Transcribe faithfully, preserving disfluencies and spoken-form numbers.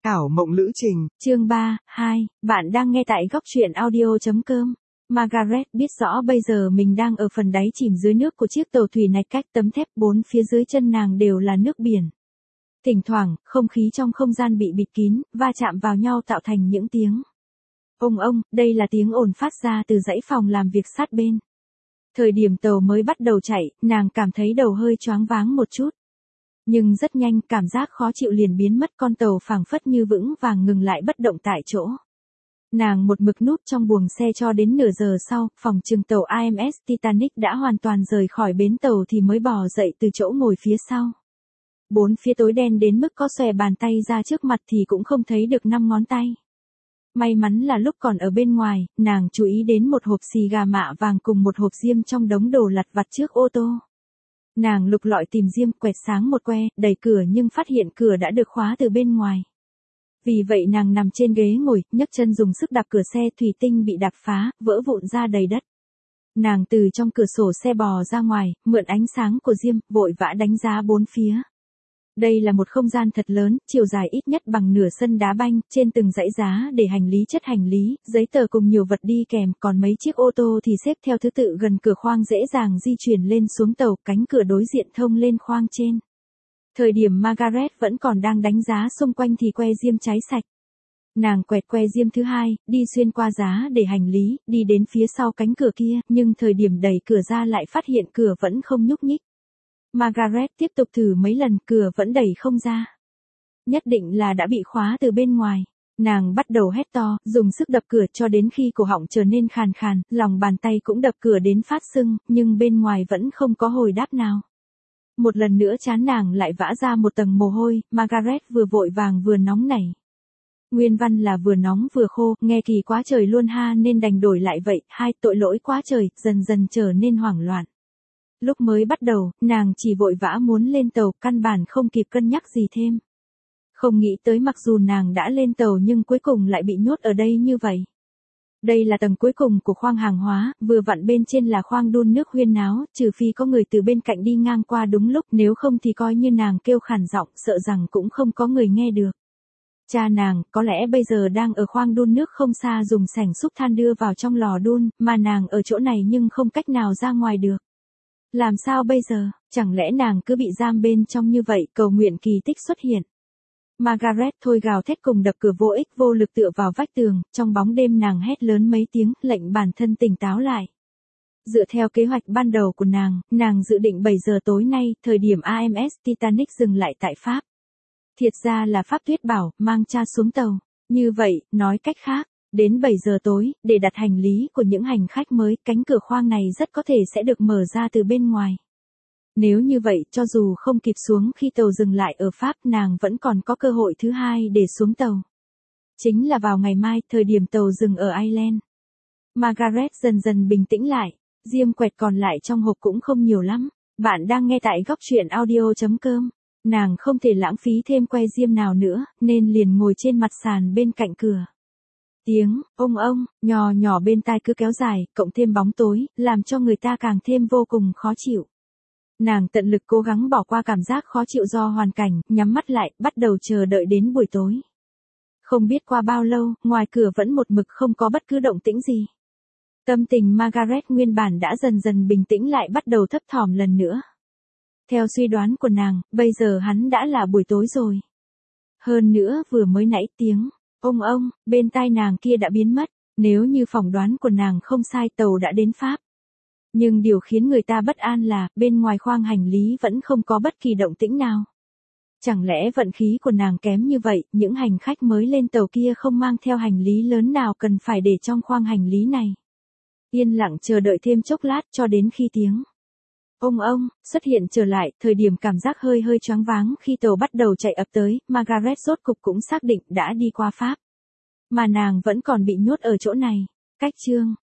Ảo mộng lữ trình. Chương ba, hai, bạn đang nghe tại góc truyện audio chấm com. Margaret biết rõ bây giờ mình đang ở phần đáy chìm dưới nước của chiếc tàu thủy này, cách tấm thép bốn phía dưới chân nàng đều là nước biển. Thỉnh thoảng, không khí trong không gian bị bịt kín, va chạm vào nhau tạo thành những tiếng. Ông ông, đây là tiếng ồn phát ra từ dãy phòng làm việc sát bên. Thời điểm tàu mới bắt đầu chạy, nàng cảm thấy đầu hơi choáng váng một chút. Nhưng rất nhanh, cảm giác khó chịu liền biến mất, con tàu phảng phất như vững vàng ngừng lại bất động tại chỗ. Nàng một mực núp trong buồng xe cho đến nửa giờ sau, phòng trừng tàu i em ét Titanic đã hoàn toàn rời khỏi bến tàu thì mới bò dậy từ chỗ ngồi phía sau. Bốn phía tối đen đến mức có xòe bàn tay ra trước mặt thì cũng không thấy được năm ngón tay. May mắn là lúc còn ở bên ngoài, nàng chú ý đến một hộp xì gà mạ vàng cùng một hộp diêm trong đống đồ lặt vặt trước ô tô. Nàng lục lọi tìm diêm, quẹt sáng một que, đẩy cửa nhưng phát hiện cửa đã được khóa từ bên ngoài. Vì vậy nàng nằm trên ghế ngồi, nhấc chân dùng sức đạp cửa xe, thủy tinh bị đạp phá, vỡ vụn ra đầy đất. Nàng từ trong cửa sổ xe bò ra ngoài, mượn ánh sáng của diêm, vội vã đánh giá bốn phía. Đây là một không gian thật lớn, chiều dài ít nhất bằng nửa sân đá banh, trên từng dãy giá để hành lý, chất hành lý, giấy tờ cùng nhiều vật đi kèm, còn mấy chiếc ô tô thì xếp theo thứ tự gần cửa khoang dễ dàng di chuyển lên xuống tàu, cánh cửa đối diện thông lên khoang trên. Thời điểm Margaret vẫn còn đang đánh giá xung quanh thì que diêm cháy sạch. Nàng quẹt que diêm thứ hai, đi xuyên qua giá để hành lý, đi đến phía sau cánh cửa kia, nhưng thời điểm đẩy cửa ra lại phát hiện cửa vẫn không nhúc nhích. Margaret tiếp tục thử mấy lần, cửa vẫn đẩy không ra. Nhất định là đã bị khóa từ bên ngoài. Nàng bắt đầu hét to, dùng sức đập cửa cho đến khi cổ họng trở nên khàn khàn, lòng bàn tay cũng đập cửa đến phát sưng, nhưng bên ngoài vẫn không có hồi đáp nào. Một lần nữa trán nàng lại vã ra một tầng mồ hôi, Margaret vừa vội vàng vừa nóng nảy. Nguyên văn là vừa nóng vừa khô, nghe kỳ quá trời luôn ha, nên đành đổi lại vậy, hai tội lỗi quá trời, dần dần trở nên hoảng loạn. Lúc mới bắt đầu, nàng chỉ vội vã muốn lên tàu, căn bản không kịp cân nhắc gì thêm. Không nghĩ tới mặc dù nàng đã lên tàu nhưng cuối cùng lại bị nhốt ở đây như vậy. Đây là tầng cuối cùng của khoang hàng hóa, vừa vặn bên trên là khoang đun nước huyên náo, trừ phi có người từ bên cạnh đi ngang qua đúng lúc, nếu không thì coi như nàng kêu khản giọng, sợ rằng cũng không có người nghe được. Cha nàng, có lẽ bây giờ đang ở khoang đun nước không xa dùng sảnh xúc than đưa vào trong lò đun, mà nàng ở chỗ này nhưng không cách nào ra ngoài được. Làm sao bây giờ, chẳng lẽ nàng cứ bị giam bên trong như vậy, cầu nguyện kỳ tích xuất hiện. Margaret thôi gào thét cùng đập cửa vô ích, vô lực tựa vào vách tường, trong bóng đêm nàng hét lớn mấy tiếng, lệnh bản thân tỉnh táo lại. Dựa theo kế hoạch ban đầu của nàng, nàng dự định bảy giờ tối nay, thời điểm i em ét Titanic dừng lại tại Pháp. Thiệt ra là Pháp tuyết bảo, mang cha xuống tàu. Như vậy, nói cách khác, đến bảy giờ tối, để đặt hành lý của những hành khách mới, cánh cửa khoang này rất có thể sẽ được mở ra từ bên ngoài. Nếu như vậy, cho dù không kịp xuống khi tàu dừng lại ở Pháp, nàng vẫn còn có cơ hội thứ hai để xuống tàu. Chính là vào ngày mai, thời điểm tàu dừng ở Ireland. Margaret dần dần bình tĩnh lại, diêm quẹt còn lại trong hộp cũng không nhiều lắm. Bạn đang nghe tại góc truyện audio chấm com. Nàng không thể lãng phí thêm que diêm nào nữa, nên liền ngồi trên mặt sàn bên cạnh cửa. Tiếng, ông ông, nhỏ nhỏ bên tai cứ kéo dài, cộng thêm bóng tối, làm cho người ta càng thêm vô cùng khó chịu. Nàng tận lực cố gắng bỏ qua cảm giác khó chịu do hoàn cảnh, nhắm mắt lại, bắt đầu chờ đợi đến buổi tối. Không biết qua bao lâu, ngoài cửa vẫn một mực không có bất cứ động tĩnh gì. Tâm tình Margaret nguyên bản đã dần dần bình tĩnh lại, bắt đầu thấp thỏm lần nữa. Theo suy đoán của nàng, bây giờ hắn đã là buổi tối rồi. Hơn nữa vừa mới nãy tiếng, ông ông, bên tai nàng kia đã biến mất, nếu như phỏng đoán của nàng không sai, tàu đã đến Pháp. Nhưng điều khiến người ta bất an là, bên ngoài khoang hành lý vẫn không có bất kỳ động tĩnh nào. Chẳng lẽ vận khí của nàng kém như vậy, những hành khách mới lên tàu kia không mang theo hành lý lớn nào cần phải để trong khoang hành lý này. Yên lặng chờ đợi thêm chốc lát cho đến khi tiếng ông ông xuất hiện trở lại, thời điểm cảm giác hơi hơi choáng váng khi tàu bắt đầu chạy ập tới, Margaret rốt cục cũng xác định đã đi qua Pháp. Mà nàng vẫn còn bị nhốt ở chỗ này. Cách chương